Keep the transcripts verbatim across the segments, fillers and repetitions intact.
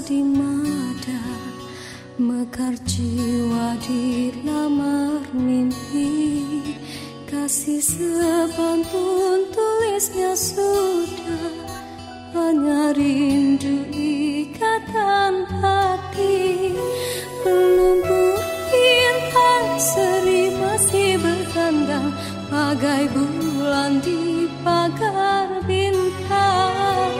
di mata, mekar jiwa di lamar mimpi. Kasih sepantun tulisnya sudah, hanya rindu ikatan hati. Pelumpur bintang seri masih bertandang, bagai bulan di pagar bintang.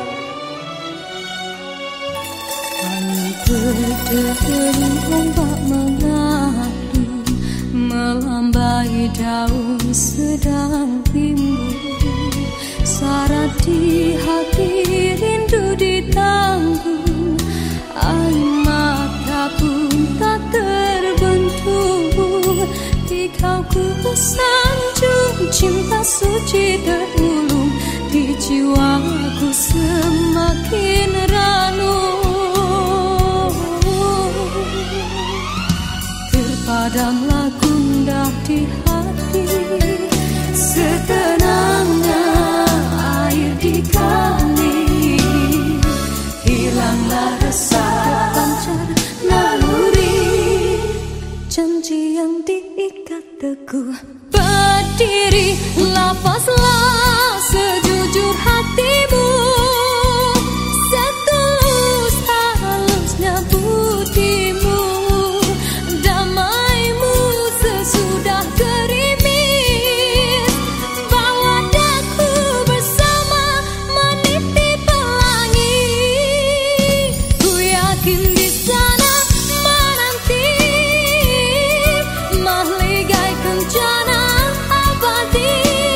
Angin berdering, ombak mengadu, melambai daun sedang timbul. Syarat di hati, rindu ditanggung, air mata pun tak terbentuk. Di kau ku sanjung, cinta suci terulung, di jiwaku semakin ranum. Terpadamlah gundah di hati, setenangnya air di kali. Hilanglah resah, terpancar naluri, janji yang diikat teguh. Berdiri, lapaslah sejujur hatimu, setulus halusnya budimu. Damaimu sesudah gerimis, bawa daku bersama meniti pelangi. Ku yakin di sana menanti mahligai kencana abadi,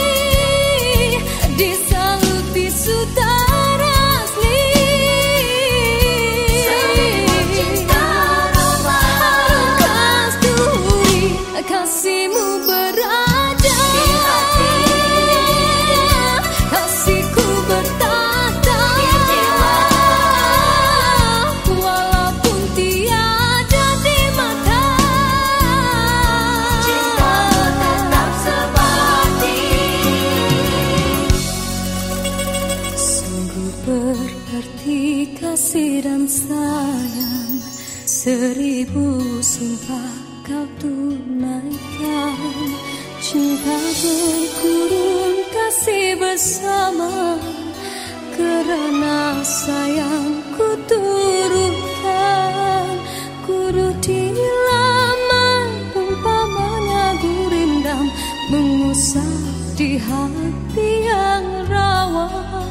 disalut bisutara asli. Semua cinta roman, kasturi, kasihmu berada di hati, kasihku bertata di jiwa, walaupun tiada di mata. Cintamu tetap sebati, sungguh berarti kasih dan sayang. Seribu sumpah kau tunaikan, cinta berkurun, kasih bersama. Kerana sayang ku turutkan, guru di laman umpamanya gurindam, mengusap di hati yang rawan.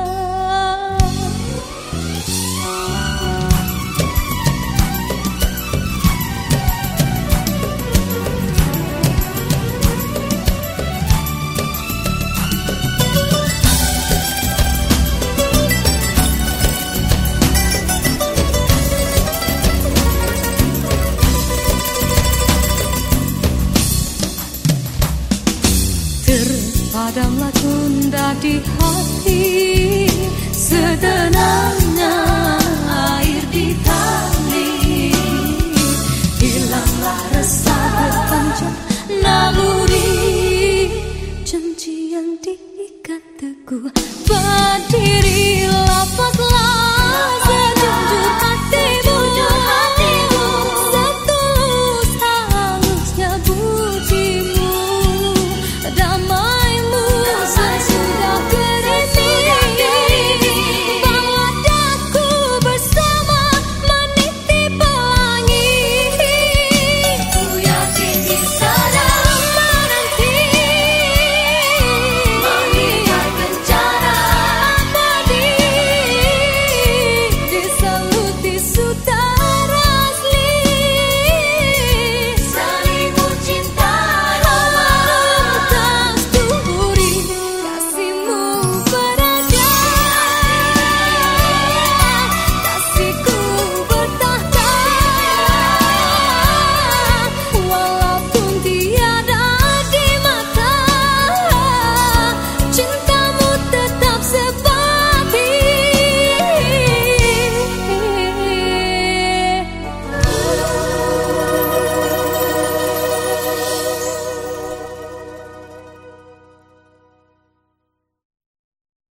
Terpadamlah gundah di hati, setenangnya air di tali. Hilanglah resah, terpancar